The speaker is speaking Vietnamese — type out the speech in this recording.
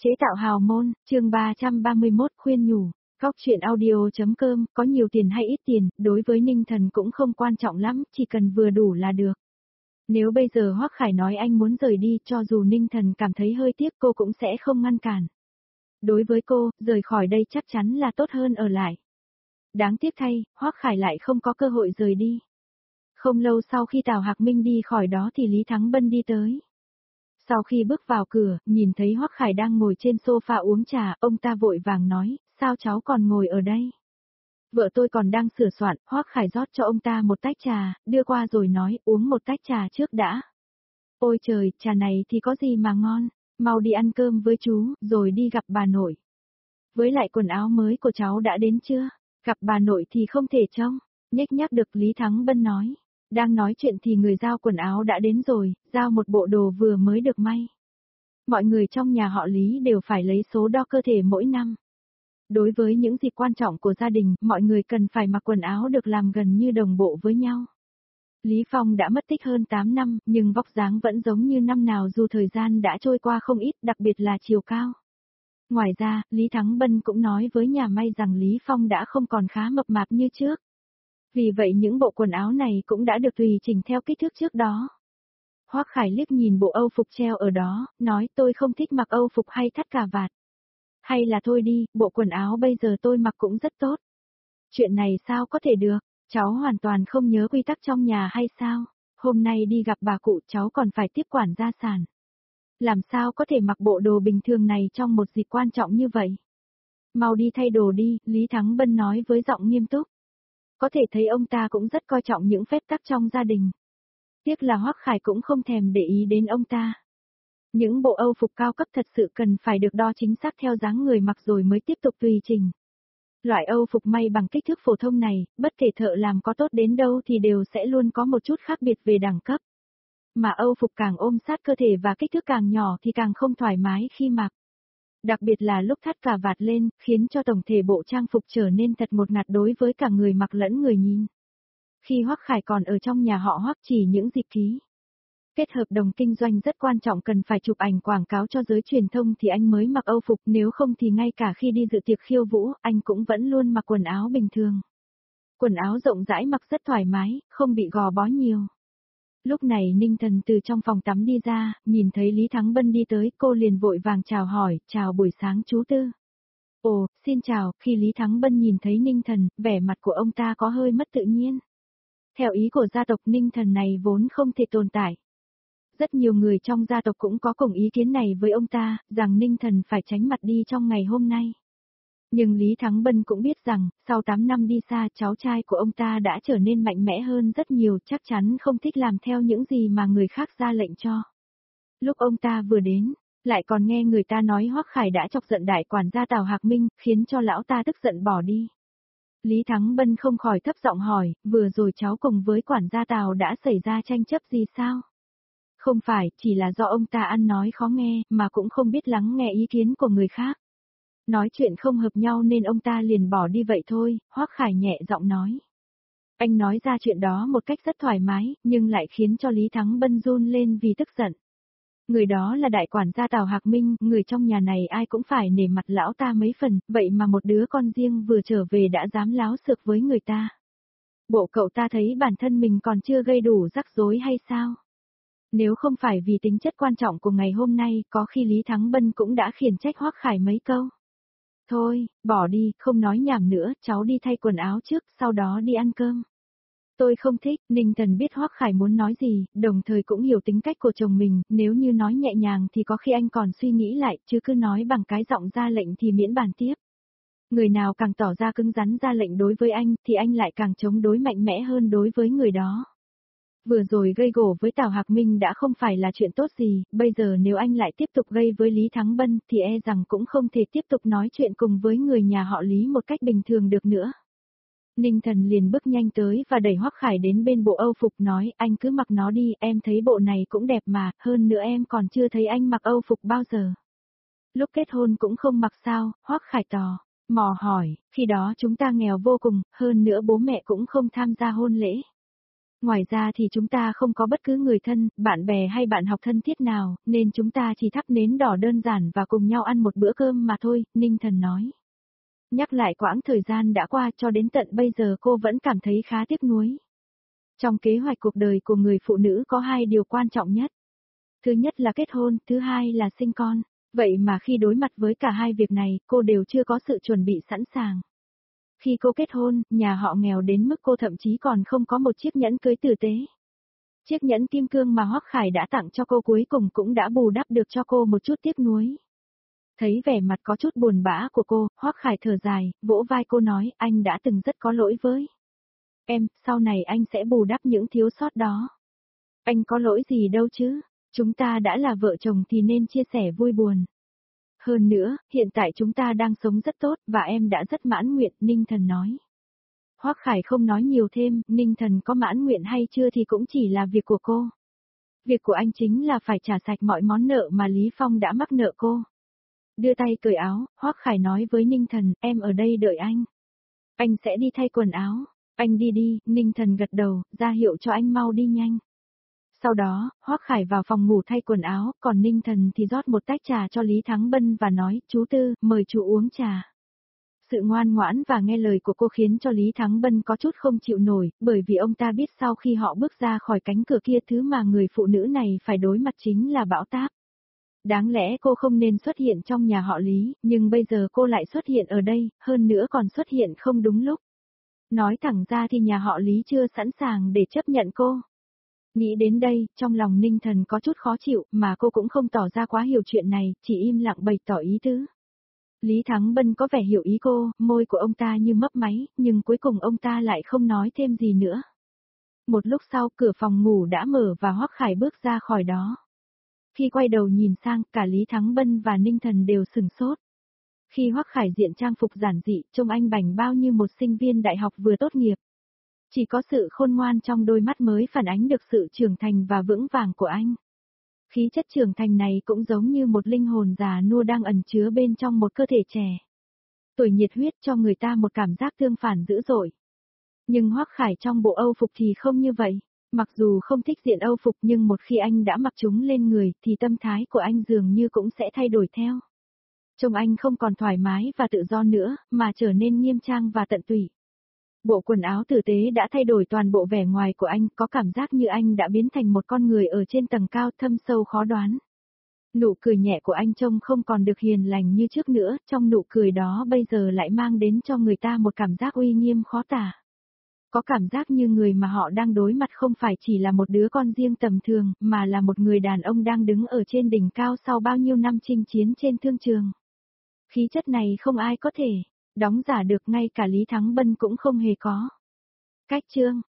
Chế tạo hào môn, chương 331 khuyên nhủ. Góc truyện audio.com, có nhiều tiền hay ít tiền, đối với Ninh Thần cũng không quan trọng lắm, chỉ cần vừa đủ là được. Nếu bây giờ Hoắc Khải nói anh muốn rời đi, cho dù Ninh Thần cảm thấy hơi tiếc cô cũng sẽ không ngăn cản. Đối với cô, rời khỏi đây chắc chắn là tốt hơn ở lại. Đáng tiếc thay, Hoắc Khải lại không có cơ hội rời đi. Không lâu sau khi Tào Hạc Minh đi khỏi đó thì Lý Thắng Bân đi tới. Sau khi bước vào cửa, nhìn thấy Hoắc Khải đang ngồi trên sofa uống trà, ông ta vội vàng nói, sao cháu còn ngồi ở đây? Vợ tôi còn đang sửa soạn, Hoắc Khải rót cho ông ta một tách trà, đưa qua rồi nói, uống một tách trà trước đã. Ôi trời, trà này thì có gì mà ngon, mau đi ăn cơm với chú, rồi đi gặp bà nội. Với lại quần áo mới của cháu đã đến chưa? Gặp bà nội thì không thể trông, nhếch nhác được Lý Thắng Bân nói. Đang nói chuyện thì người giao quần áo đã đến rồi, giao một bộ đồ vừa mới được may. Mọi người trong nhà họ Lý đều phải lấy số đo cơ thể mỗi năm. Đối với những dịp quan trọng của gia đình, mọi người cần phải mặc quần áo được làm gần như đồng bộ với nhau. Lý Phong đã mất tích hơn 8 năm, nhưng vóc dáng vẫn giống như năm nào dù thời gian đã trôi qua không ít, đặc biệt là chiều cao. Ngoài ra, Lý Thắng Bân cũng nói với nhà may rằng Lý Phong đã không còn khá mập mạp như trước. Vì vậy những bộ quần áo này cũng đã được tùy chỉnh theo kích thước trước đó. Hoắc Khải liếc nhìn bộ âu phục treo ở đó, nói tôi không thích mặc âu phục hay thắt cà vạt. Hay là thôi đi, bộ quần áo bây giờ tôi mặc cũng rất tốt. Chuyện này sao có thể được, cháu hoàn toàn không nhớ quy tắc trong nhà hay sao? Hôm nay đi gặp bà cụ cháu còn phải tiếp quản gia sản. Làm sao có thể mặc bộ đồ bình thường này trong một dịp quan trọng như vậy? Mau đi thay đồ đi, Lý Thắng Bân nói với giọng nghiêm túc. Có thể thấy ông ta cũng rất coi trọng những phép tắc trong gia đình. Tiếc là Hoắc Khải cũng không thèm để ý đến ông ta. Những bộ âu phục cao cấp thật sự cần phải được đo chính xác theo dáng người mặc rồi mới tiếp tục tùy chỉnh. Loại âu phục may bằng kích thước phổ thông này, bất kể thợ làm có tốt đến đâu thì đều sẽ luôn có một chút khác biệt về đẳng cấp. Mà âu phục càng ôm sát cơ thể và kích thước càng nhỏ thì càng không thoải mái khi mặc. Đặc biệt là lúc thắt cà vạt lên, khiến cho tổng thể bộ trang phục trở nên thật một ngạt đối với cả người mặc lẫn người nhìn. Khi Hoắc Khải còn ở trong nhà họ Hoắc chỉ những dịp ký kết hợp đồng kinh doanh rất quan trọng cần phải chụp ảnh quảng cáo cho giới truyền thông thì anh mới mặc âu phục, nếu không thì ngay cả khi đi dự tiệc khiêu vũ, anh cũng vẫn luôn mặc quần áo bình thường. Quần áo rộng rãi mặc rất thoải mái, không bị gò bó nhiều. Lúc này Ninh Thần từ trong phòng tắm đi ra, nhìn thấy Lý Thắng Bân đi tới, cô liền vội vàng chào hỏi, chào buổi sáng chú Tư. Ồ, xin chào, khi Lý Thắng Bân nhìn thấy Ninh Thần, vẻ mặt của ông ta có hơi mất tự nhiên. Theo ý của gia tộc Ninh Thần này vốn không thể tồn tại. Rất nhiều người trong gia tộc cũng có cùng ý kiến này với ông ta, rằng Ninh Thần phải tránh mặt đi trong ngày hôm nay. Nhưng Lý Thắng Bân cũng biết rằng, sau 8 năm đi xa cháu trai của ông ta đã trở nên mạnh mẽ hơn rất nhiều, chắc chắn không thích làm theo những gì mà người khác ra lệnh cho. Lúc ông ta vừa đến, lại còn nghe người ta nói Hoắc Khải đã chọc giận đại quản gia Tào Hạc Minh, khiến cho lão ta tức giận bỏ đi. Lý Thắng Bân không khỏi thấp giọng hỏi, vừa rồi cháu cùng với quản gia Tào đã xảy ra tranh chấp gì sao? Không phải, chỉ là do ông ta ăn nói khó nghe, mà cũng không biết lắng nghe ý kiến của người khác. Nói chuyện không hợp nhau nên ông ta liền bỏ đi vậy thôi, Hoắc Khải nhẹ giọng nói. Anh nói ra chuyện đó một cách rất thoải mái, nhưng lại khiến cho Lý Thắng Bân run lên vì tức giận. Người đó là đại quản gia Tào Hạc Minh, người trong nhà này ai cũng phải nể mặt lão ta mấy phần, vậy mà một đứa con riêng vừa trở về đã dám láo xược với người ta. Bộ cậu ta thấy bản thân mình còn chưa gây đủ rắc rối hay sao? Nếu không phải vì tính chất quan trọng của ngày hôm nay, có khi Lý Thắng Bân cũng đã khiển trách Hoắc Khải mấy câu. Thôi, bỏ đi, không nói nhảm nữa, cháu đi thay quần áo trước, sau đó đi ăn cơm. Tôi không thích, Ninh Thần biết Hoắc Khải muốn nói gì, đồng thời cũng hiểu tính cách của chồng mình, nếu như nói nhẹ nhàng thì có khi anh còn suy nghĩ lại, chứ cứ nói bằng cái giọng ra lệnh thì miễn bàn tiếp. Người nào càng tỏ ra cứng rắn ra lệnh đối với anh, thì anh lại càng chống đối mạnh mẽ hơn đối với người đó. Vừa rồi gây gổ với Tào Hạc Minh đã không phải là chuyện tốt gì, bây giờ nếu anh lại tiếp tục gây với Lý Thắng Bân thì e rằng cũng không thể tiếp tục nói chuyện cùng với người nhà họ Lý một cách bình thường được nữa. Ninh Thần liền bước nhanh tới và đẩy Hoắc Khải đến bên bộ âu phục nói, anh cứ mặc nó đi, em thấy bộ này cũng đẹp mà, hơn nữa em còn chưa thấy anh mặc âu phục bao giờ. Lúc kết hôn cũng không mặc sao, Hoắc Khải tò mò hỏi, khi đó chúng ta nghèo vô cùng, hơn nữa bố mẹ cũng không tham gia hôn lễ. Ngoài ra thì chúng ta không có bất cứ người thân, bạn bè hay bạn học thân thiết nào, nên chúng ta chỉ thắp nến đỏ đơn giản và cùng nhau ăn một bữa cơm mà thôi, Ninh Thần nói. Nhắc lại quãng thời gian đã qua cho đến tận bây giờ cô vẫn cảm thấy khá tiếc nuối. Trong kế hoạch cuộc đời của người phụ nữ có hai điều quan trọng nhất. Thứ nhất là kết hôn, thứ hai là sinh con. Vậy mà khi đối mặt với cả hai việc này, cô đều chưa có sự chuẩn bị sẵn sàng. Khi cô kết hôn, nhà họ nghèo đến mức cô thậm chí còn không có một chiếc nhẫn cưới tử tế. Chiếc nhẫn kim cương mà Hoắc Khải đã tặng cho cô cuối cùng cũng đã bù đắp được cho cô một chút tiếc nuối. Thấy vẻ mặt có chút buồn bã của cô, Hoắc Khải thở dài, vỗ vai cô nói, anh đã từng rất có lỗi với em, sau này anh sẽ bù đắp những thiếu sót đó. Anh có lỗi gì đâu chứ, chúng ta đã là vợ chồng thì nên chia sẻ vui buồn. Hơn nữa, hiện tại chúng ta đang sống rất tốt và em đã rất mãn nguyện, Ninh Thần nói. Hoắc Khải không nói nhiều thêm, Ninh Thần có mãn nguyện hay chưa thì cũng chỉ là việc của cô. Việc của anh chính là phải trả sạch mọi món nợ mà Lý Phong đã mắc nợ cô. Đưa tay cởi áo, Hoắc Khải nói với Ninh Thần, em ở đây đợi anh. Anh sẽ đi thay quần áo. Anh đi đi, Ninh Thần gật đầu, ra hiệu cho anh mau đi nhanh. Sau đó, Hoắc Khải vào phòng ngủ thay quần áo, còn Ninh Thần thì rót một tách trà cho Lý Thắng Bân và nói, chú Tư, mời chú uống trà. Sự ngoan ngoãn và nghe lời của cô khiến cho Lý Thắng Bân có chút không chịu nổi, bởi vì ông ta biết sau khi họ bước ra khỏi cánh cửa kia thứ mà người phụ nữ này phải đối mặt chính là bão táp. Đáng lẽ cô không nên xuất hiện trong nhà họ Lý, nhưng bây giờ cô lại xuất hiện ở đây, hơn nữa còn xuất hiện không đúng lúc. Nói thẳng ra thì nhà họ Lý chưa sẵn sàng để chấp nhận cô. Nghĩ đến đây, trong lòng Ninh Thần có chút khó chịu, mà cô cũng không tỏ ra quá hiểu chuyện này, chỉ im lặng bày tỏ ý tứ. Lý Thắng Bân có vẻ hiểu ý cô, môi của ông ta như mấp máy, nhưng cuối cùng ông ta lại không nói thêm gì nữa. Một lúc sau, cửa phòng ngủ đã mở và Hoắc Khải bước ra khỏi đó. Khi quay đầu nhìn sang, cả Lý Thắng Bân và Ninh Thần đều sửng sốt. Khi Hoắc Khải diện trang phục giản dị, trông anh bảnh bao như một sinh viên đại học vừa tốt nghiệp. Chỉ có sự khôn ngoan trong đôi mắt mới phản ánh được sự trưởng thành và vững vàng của anh. Khí chất trưởng thành này cũng giống như một linh hồn già nua đang ẩn chứa bên trong một cơ thể trẻ. Tuổi nhiệt huyết cho người ta một cảm giác tương phản dữ dội. Nhưng Hoắc Khải trong bộ Âu phục thì không như vậy. Mặc dù không thích diện Âu phục nhưng một khi anh đã mặc chúng lên người thì tâm thái của anh dường như cũng sẽ thay đổi theo. Trông anh không còn thoải mái và tự do nữa, mà trở nên nghiêm trang và tận tụy. Bộ quần áo tử tế đã thay đổi toàn bộ vẻ ngoài của anh, có cảm giác như anh đã biến thành một con người ở trên tầng cao thâm sâu khó đoán. Nụ cười nhẹ của anh trông không còn được hiền lành như trước nữa, trong nụ cười đó bây giờ lại mang đến cho người ta một cảm giác uy nghiêm khó tả. Có cảm giác như người mà họ đang đối mặt không phải chỉ là một đứa con riêng tầm thường, mà là một người đàn ông đang đứng ở trên đỉnh cao sau bao nhiêu năm chinh chiến trên thương trường. Khí chất này không ai có thể đóng giả được, ngay cả Lý Thắng Bân cũng không hề có. Cách chương